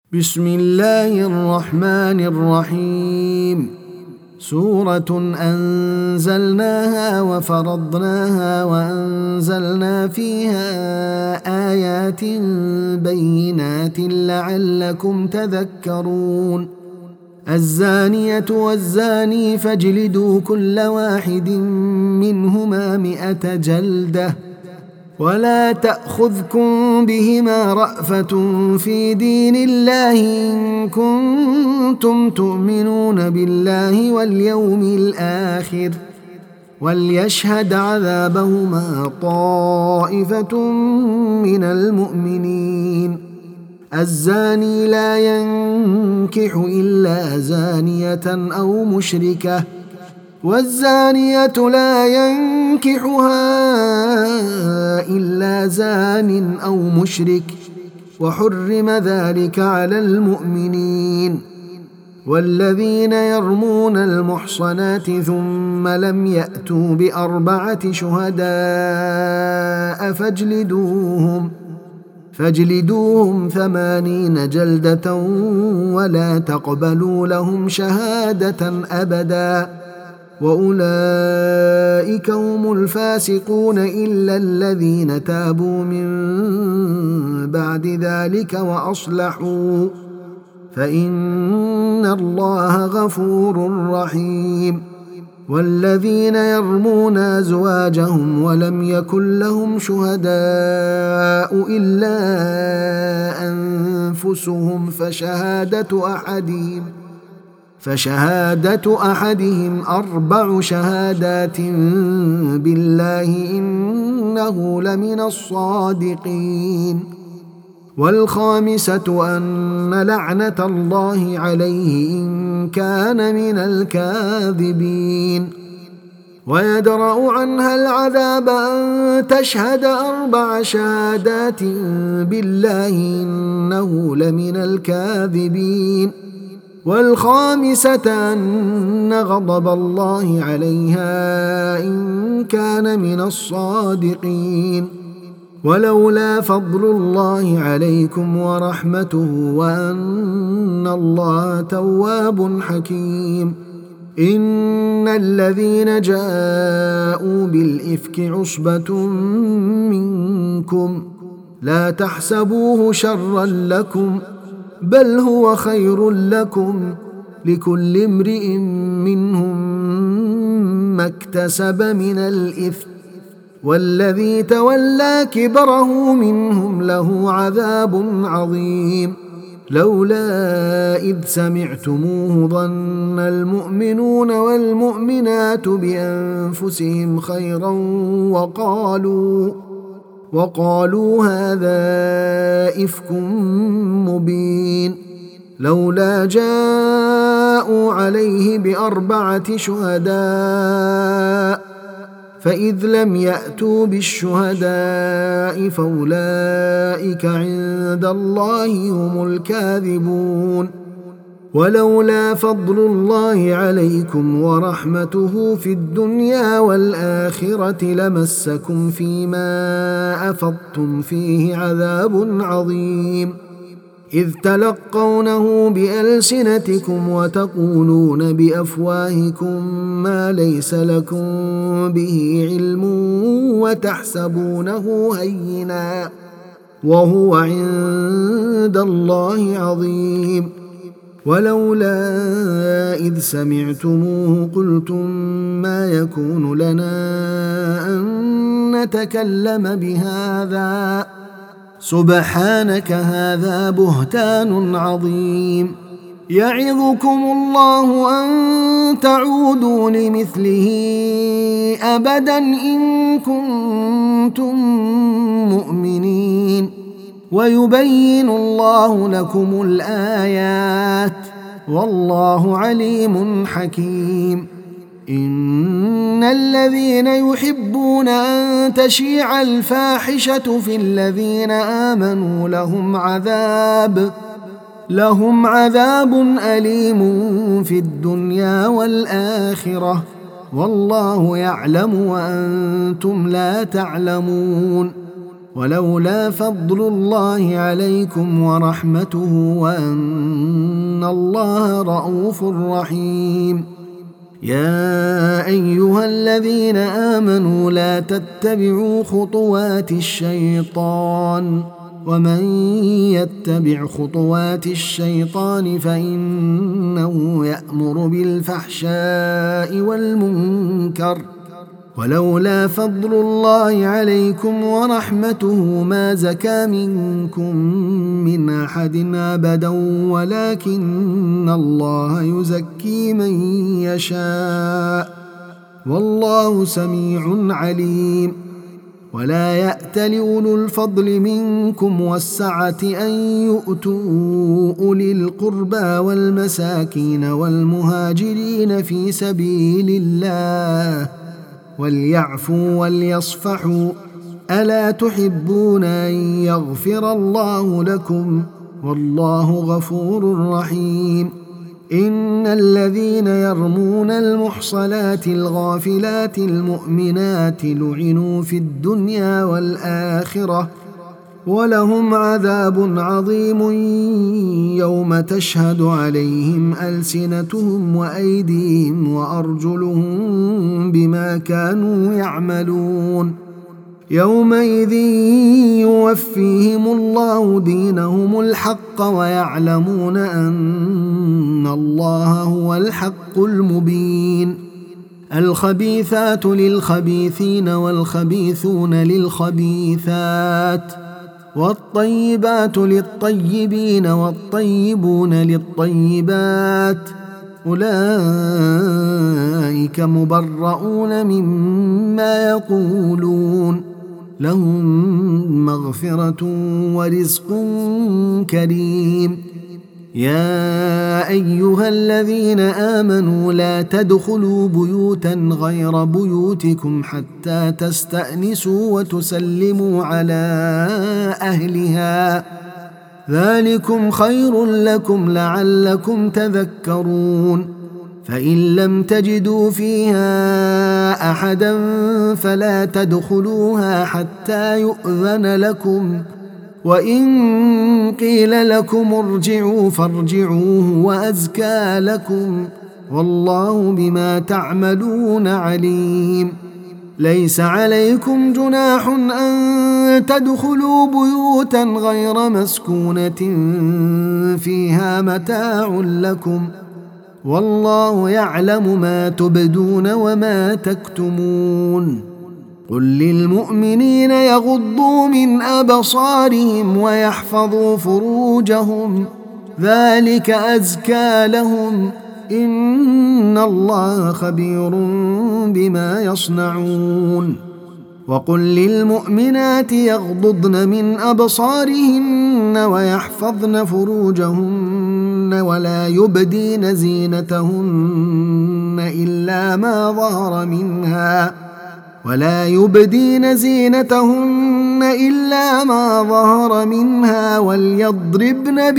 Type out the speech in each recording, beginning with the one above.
بسم الله الرحمن الرحيم. سورة أنزلناها وفرضناها وأنزلنا فيها آيات بينات لعلكم تذكرون. الزانية والزاني فاجلدوا كل واحد منهما 100 جلدة، ولا تأخذكم بهما رأفة في دين الله إن كنتم تؤمنون بالله واليوم الآخر، وليشهد عذابهما طائفة من المؤمنين. الزاني لا ينكح إلا زانية أو مشركة، والزانية لا ينكحها إلا زان أو مشرك، وحرم ذلك على المؤمنين. والذين يرمون المحصنات ثم لم يأتوا ب4 شهداء فاجلدوهم 80 جلدة، ولا تقبلوا لهم شهادة أبدا، وأولئك هم الفاسقون إلا الذين تابوا من بعد ذلك وأصلحوا فإن الله غفور رحيم. والذين يرمون أزواجهم ولم يكن لهم شهداء إلا أنفسهم فشهادة أحدهم 4 شهادات بالله إنه لمن الصادقين. والخامسة أن لعنة الله عليه إن كان من الكاذبين. ويدرأ عنها العذاب أن تشهد 4 شهادات بالله إنه لمن الكاذبين. والخامسة أن غضب الله عليها إن كان من الصادقين. ولولا فضل الله عليكم ورحمته وأن الله تواب حكيم. إن الذين جاءوا بالإفك عصبة منكم لا تحسبوه شرا لكم، بل هو خير لكم، لكل امرئ منهم ما اكتسب من الإثم، والذي تولى كبره منهم له عذاب عظيم. لولا إذ سمعتموه ظن المؤمنون والمؤمنات بأنفسهم خيرا وقالوا هذا إفك مبين. لولا جاءوا عليه ب4 شهداء، فإذ لم يأتوا بالشهداء فأولئك عند الله هم الكاذبون. ولولا فضل الله عليكم ورحمته في الدنيا والآخرة لمسكم فيما أفضتم فيه عذاب عظيم، إذ تلقونه بألسنتكم وتقولون بأفواهكم ما ليس لكم به علم وتحسبونه هينا وهو عند الله عظيم. ولولا إذ سمعتموه قلتم ما يكون لنا أن نتكلم بهذا، سبحانك هذا بهتان عظيم. يعظكم الله أن تعودوا لمثله أبدا إن كنتم مؤمنين، ويبين الله لكم الآيات والله عليم حكيم. إن الذين يحبون أن تشيع الفاحشة في الذين آمنوا لهم عذاب أليم في الدنيا والآخرة، والله يعلم وأنتم لا تعلمون. ولولا فضل الله عليكم ورحمته وأن الله رءوف رحيم. يا أيها الذين آمنوا لا تتبعوا خطوات الشيطان، ومن يتبع خطوات الشيطان فإنه يأمر بالفحشاء والمنكر. ولولا فضل الله عليكم ورحمته ما زكى منكم من أحد أبدا ولكن الله يزكي من يشاء والله سميع عليم. ولا يأتل أولو الفضل منكم والسعة أن يؤتوا أولي القربى والمساكين والمهاجرين في سبيل الله وليعفوا وليصفحوا، ألا تحبون أن يغفر الله لكم والله غفور رحيم. إن الذين يرمون المحصنات الغافلات المؤمنات لعنوا في الدنيا والآخرة ولهم عذاب عظيم يوم تشهد عليهم ألسنتهم وأيديهم وأرجلهم بما كانوا يعملون. يومئذ يوفيهم الله دينهم الحق ويعلمون أن الله هو الحق المبين. الخبيثات للخبيثين والخبيثون للخبيثات والطيبات للطيبين والطيبون للطيبات، أولئك مبرؤون مما يقولون، لهم مغفرة ورزق كريم. يا أيها الذين آمنوا لا تدخلوا بيوتا غير بيوتكم حتى تستأنسوا وتسلموا على أهلها، ذلكم خير لكم لعلكم تذكرون. فإن لم تجدوا فيها أحدا فلا تدخلوها حتى يؤذن لكم، وإن قيل لكم ارجعوا فارجعوا وأزكى لكم، والله بما تعملون عليم. ليس عليكم جناح أن تدخلوا بيوتا غير مسكونة فيها متاع لكم، والله يعلم ما تبدون وما تكتمون. قل للمؤمنين يغضوا من أبصارهم ويحفظوا فروجهم، ذلك أزكى لهم، إن الله خبير بما يصنعون. وقل للمؤمنات يغضضن من أبصارهن ويحفظن فروجهن ولا يبدين زينتهن إلا ما ظهر منها وليضربن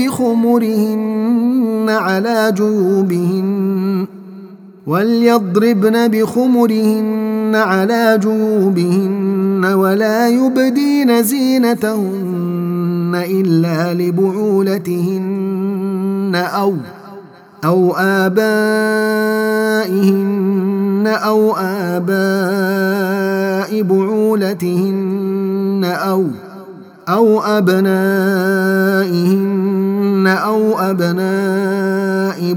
بخمرهن على جيوبهن ولا يبدين زينتهن إلا لبعولتهن أو آبائهن أو آباء بعولتهن أو أبنائهن أو أبناء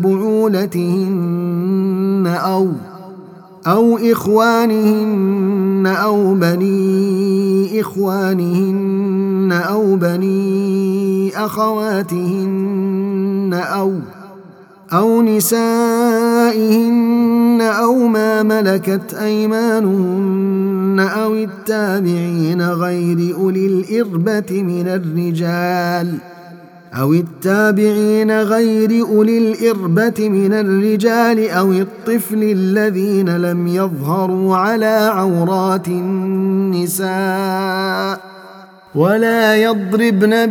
بعولتهن أو إخوانهن أو بني إخوانهن أو بني أخواتهن أو نسائهن أو ما ملكت أيمانهن أو التابعين غير أولي الإربة من الرجال أو الطفل الذين لم يظهروا على عورات النساء، ولا يضربن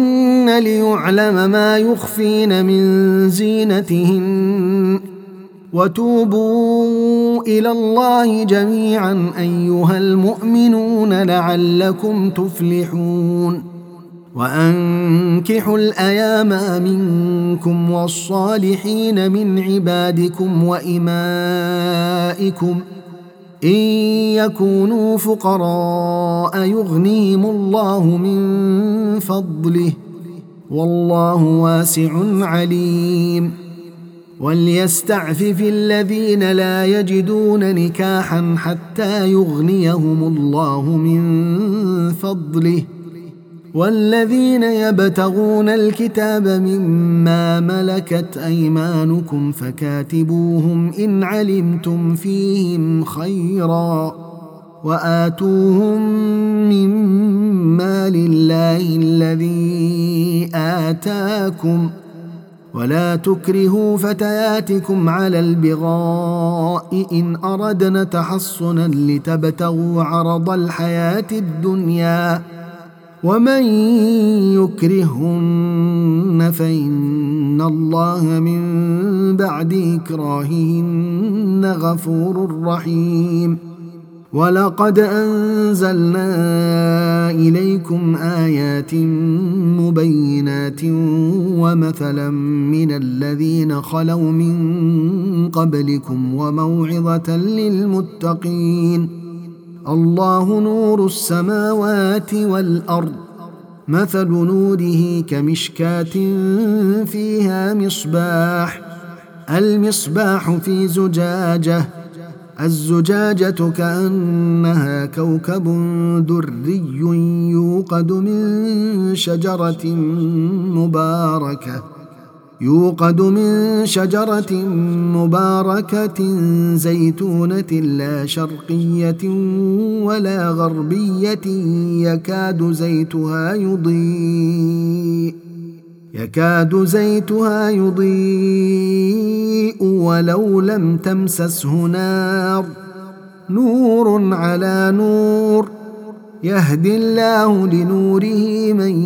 بأرجلهن ليعلم ما يخفين من زينتهن، وتوبوا إلى الله جميعا أيها المؤمنون لعلكم تفلحون وأنكحوا الأيام منكم والصالحين من عبادكم وإمائكم إن يكونوا فقراء يغنيهم الله من فضله والله واسع عليم وليستعفف الذين لا يجدون نكاحا حتى يغنيهم الله من فضله والذين يبتغون الكتاب مما ملكت أيمانكم فكاتبوهم إن علمتم فيهم خيرا وآتوهم مما لله الذي آتاكم ولا تكرهوا فتياتكم على البغاء إن أردنا تحصنا لتبتغوا عرض الحياة الدنيا ومن يكرهن فإن الله من بعد إكراههن غفور رحيم ولقد أنزلنا إليكم آيات مبينات ومثلا من الذين خلوا من قبلكم وموعظة للمتقين الله نور السماوات والأرض مثل نوره كمشكاة فيها مصباح المصباح في زجاجة الزجاجة كأنها كوكب دري يوقد من شجرة مباركة زيتونة لا شرقية ولا غربية يكاد زيتها يضيء ولو لم تمسسه نار نور على نور يهدي الله لنوره من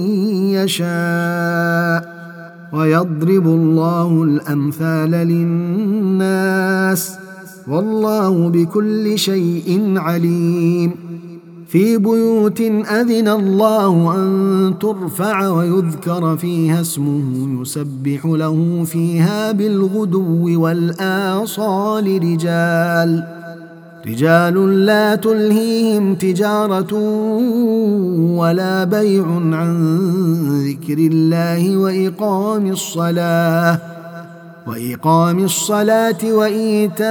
يشاء ويضرب الله الأمثال للناس والله بكل شيء عليم في بيوت أذن الله أن ترفع ويذكر فيها اسمه يسبح له فيها بالغدو والآصال رجال لا تلهيهم تجارة ولا بيع عن ذكر الله وإقام الصلاة وإيتاء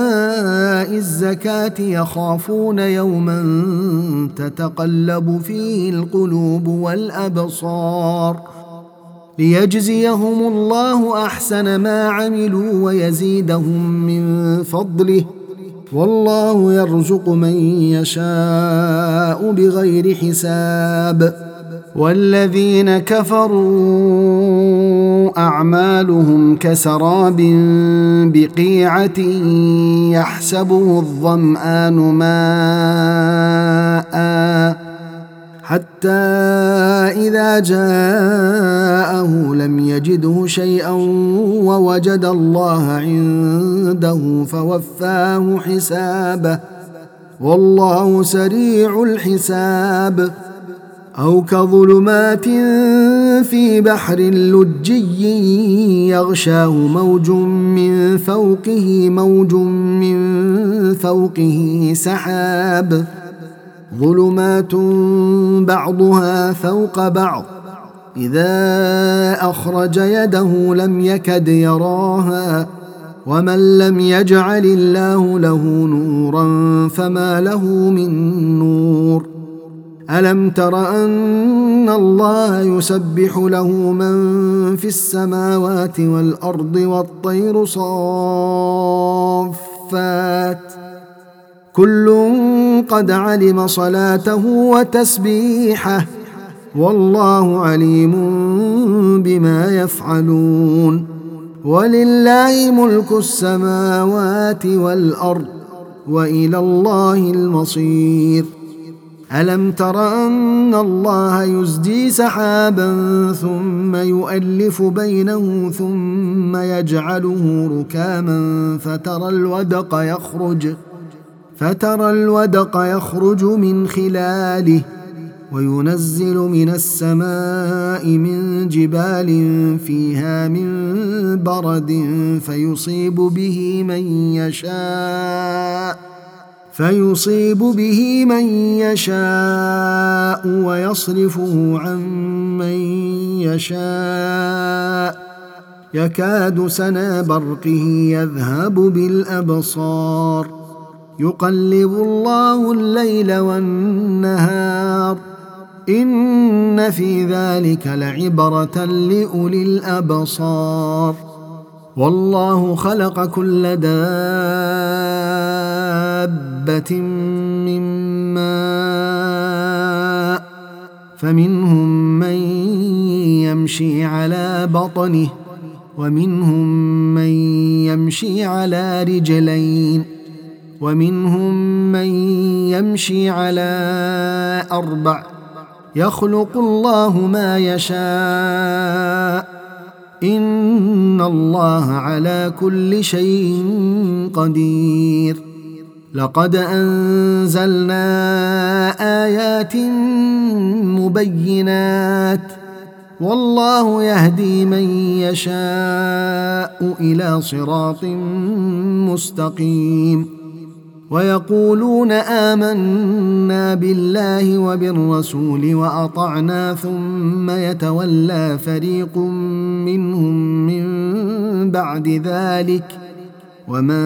الزكاة يخافون يوما تتقلب فيه القلوب والأبصار ليجزيهم الله أحسن ما عملوا ويزيدهم من فضله والله يرزق من يشاء بغير حساب والذين كفروا أعمالهم كسراب بقيعة يحسبه الظمآن ماء حتى إذا جاءه لم يجده شيئا ووجد الله عنده فوفاه حسابه والله سريع الحساب أو كظلمات في بحر لجي يغشاه موج من فوقه سحاب ظلمات بعضها فوق بعض إذا أخرج يده لم يكد يراها ومن لم يجعل الله له نورا فما له من نور ألم تر أن الله يسبح له من في السماوات والأرض والطير صافات كل قد علم صلاته وتسبيحه والله عليم بما يفعلون ولله ملك السماوات والأرض وإلى الله المصير ألم تر أن الله يزجي سحابا ثم يؤلف بينه ثم يجعله ركاما فترى الودق يخرج من خلاله وينزل من السماء من جبال فيها من برد فيصيب به من يشاء ويصرفه عن من يشاء يكاد سنا برقه يذهب بالأبصار يقلب الله الليل والنهار إن في ذلك لعبرة لأولي الأبصار والله خلق كل دابة من ماء فمنهم من يمشي على بطنه ومنهم من يمشي على رجلين ومنهم من يمشي على 4 يخلق الله ما يشاء إن الله على كل شيء قدير لقد أنزلنا آيات مبينات والله يهدي من يشاء إلى صراط مستقيم ويقولون آمنا بالله وبالرسول وأطعنا ثم يتولى فريق منهم من بعد ذلك وما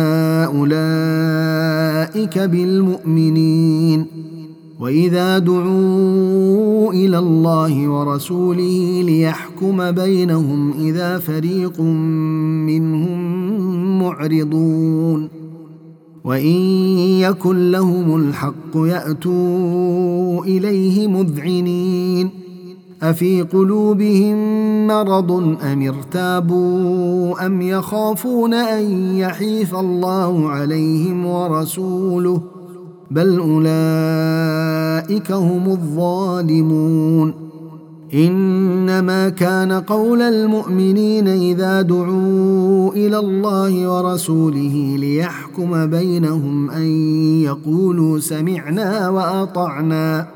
أولئك بالمؤمنين وإذا دعوا إلى الله ورسوله ليحكم بينهم إذا فريق منهم معرضون وإن يكن لهم الحق يأتوا إليه مذعنين أفي قلوبهم مرض أم ارتابوا أم يخافون أن يحيف الله عليهم ورسوله بل أولئك هم الظالمون إنما كان قول المؤمنين إذا دعوا إلى الله ورسوله ليحكم بينهم أن يقولوا سمعنا وأطعنا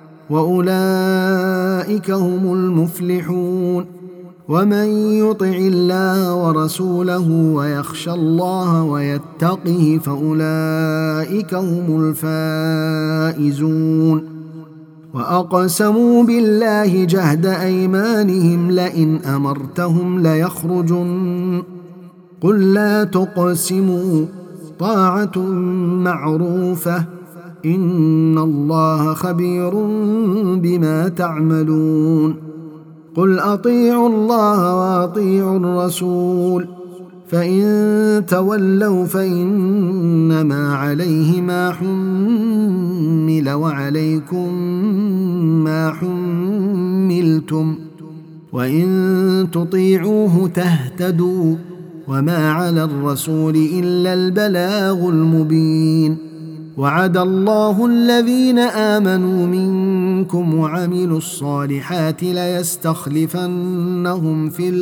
وأولئك هم المفلحون ومن يطع الله ورسوله ويخشى الله ويتقه فأولئك هم الفائزون وأقسموا بالله جهد أيمانهم لئن أمرتهم ليخرجن قل لا تقسموا طاعة معروفة إن الله خبير بما تعملون قل أطيعوا الله وأطيعوا الرسول فإن تولوا فإنما عليه ما حمل وعليكم ما حملتم وإن تطيعوه تهتدوا وما على الرسول إلا البلاغ المبين وعد الله الذين آمنوا منكم وعملوا الصالحات ليستخلفنهم في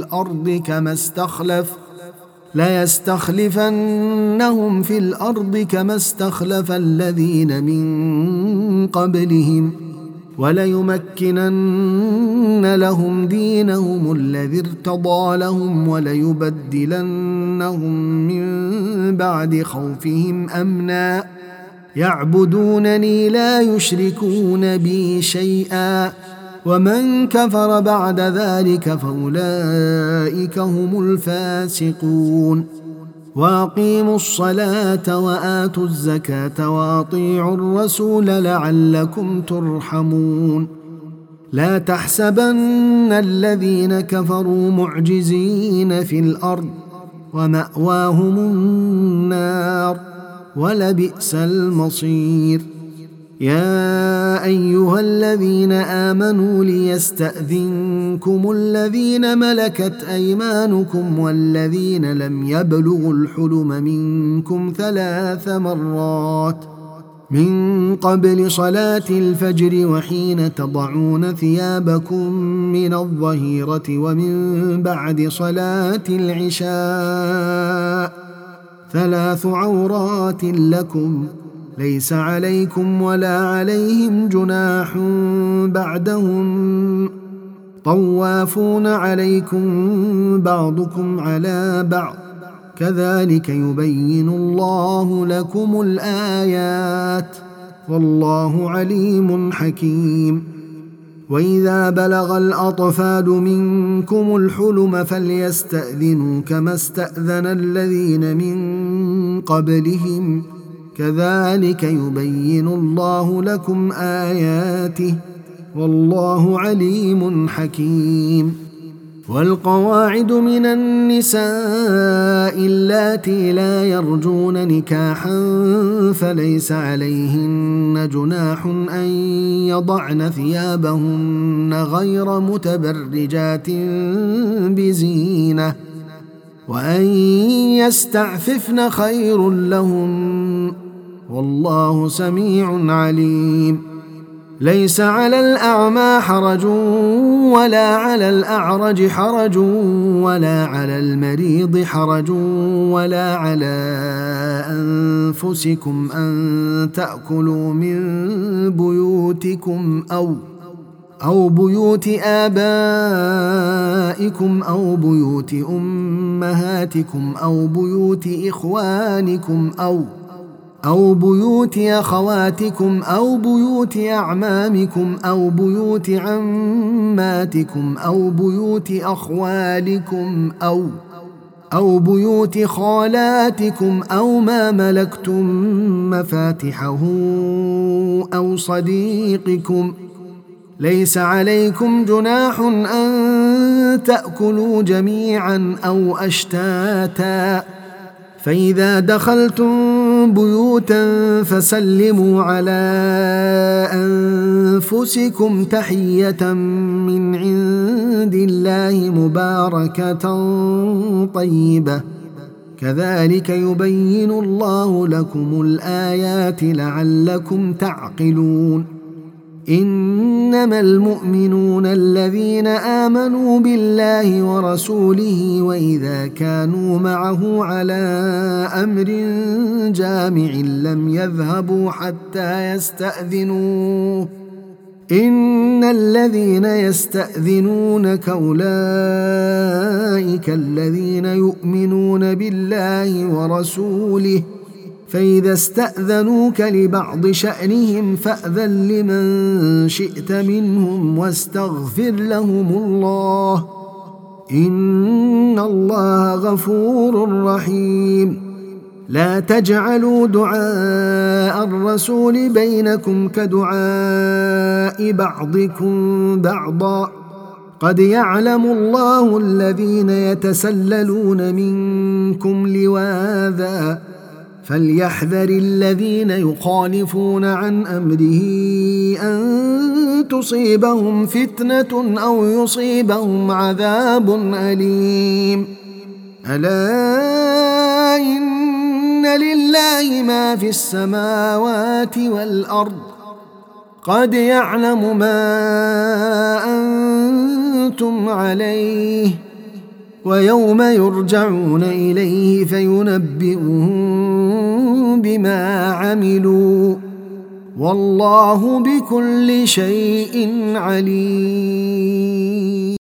الأرض كما استخلف الذين من قبلهم وليمكنن لهم دينهم الذي ارتضى لهم وليبدلنهم من بعد خوفهم أمنا يعبدونني لا يشركون بي شيئا ومن كفر بعد ذلك فأولئك هم الفاسقون وأقيموا الصلاة وآتوا الزكاة وأطيعوا الرسول لعلكم ترحمون لا تحسبن الذين كفروا معجزين في الأرض ومأواهم النار ولبئس المصير يا أيها الذين آمنوا ليستأذنكم الذين ملكت أيمانكم والذين لم يبلغوا الحلم منكم 3 مرات من قبل صلاة الفجر وحين تضعون ثيابكم من الظهيرة ومن بعد صلاة العشاء 3 عورات لكم ليس عليكم ولا عليهم جناح بعدهم طوافون عليكم بعضكم على بعض كذلك يبين الله لكم الآيات والله عليم حكيم. وإذا بلغ الأطفال منكم الحلم فليستأذنوا كما استأذن الذين من قبلهم كذلك يبين الله لكم آياته والله عليم حكيم. والقواعد من النساء اللاتي لا يرجون نكاحا فليس عليهن جناح أن يضعن ثيابهن غير متبرجات بزينة وأن يستعففن خير لهم والله سميع عليم. ليس على الأعمى حرج ولا على الأعرج حرج ولا على المريض حرج ولا على أنفسكم أن تأكلوا من بيوتكم أو بيوت آبائكم أو بيوت أمهاتكم أو بيوت إخوانكم أو بيوت أخواتكم أو بيوت أعمامكم أو بيوت عماتكم أو بيوت أخوالكم أو بيوت خالاتكم أو ما ملكتم مفاتحه أو صديقكم. ليس عليكم جناح أن تأكلوا جميعا أو أشتاتا فإذا دخلتم بيوتا فسلموا على أنفسكم تحية من عند الله مباركة طيبة كذلك يبين الله لكم الآيات لعلكم تعقلون. إنما المؤمنون الذين آمنوا بالله ورسوله وإذا كانوا معه على أمر جامع لم يذهبوا حتى يستأذنوه إن الذين يستأذنونك أولئك الذين يؤمنون بالله ورسوله فإذا استأذنوك لبعض شأنهم فأذن لمن شئت منهم واستغفر لهم الله إن الله غفور رحيم. لا تجعلوا دعاء الرسول بينكم كدعاء بعضكم بعضا قد يعلم الله الذين يتسللون منكم لواذا فليحذر الذين يخالفون عن أمره أن تصيبهم فتنة أو يصيبهم عذاب أليم. ألا إن لله ما في السماوات والأرض قد يعلم ما أنتم عليه ويوم يرجعون إليه فينبئهم بما عملوا والله بكل شيء عليم.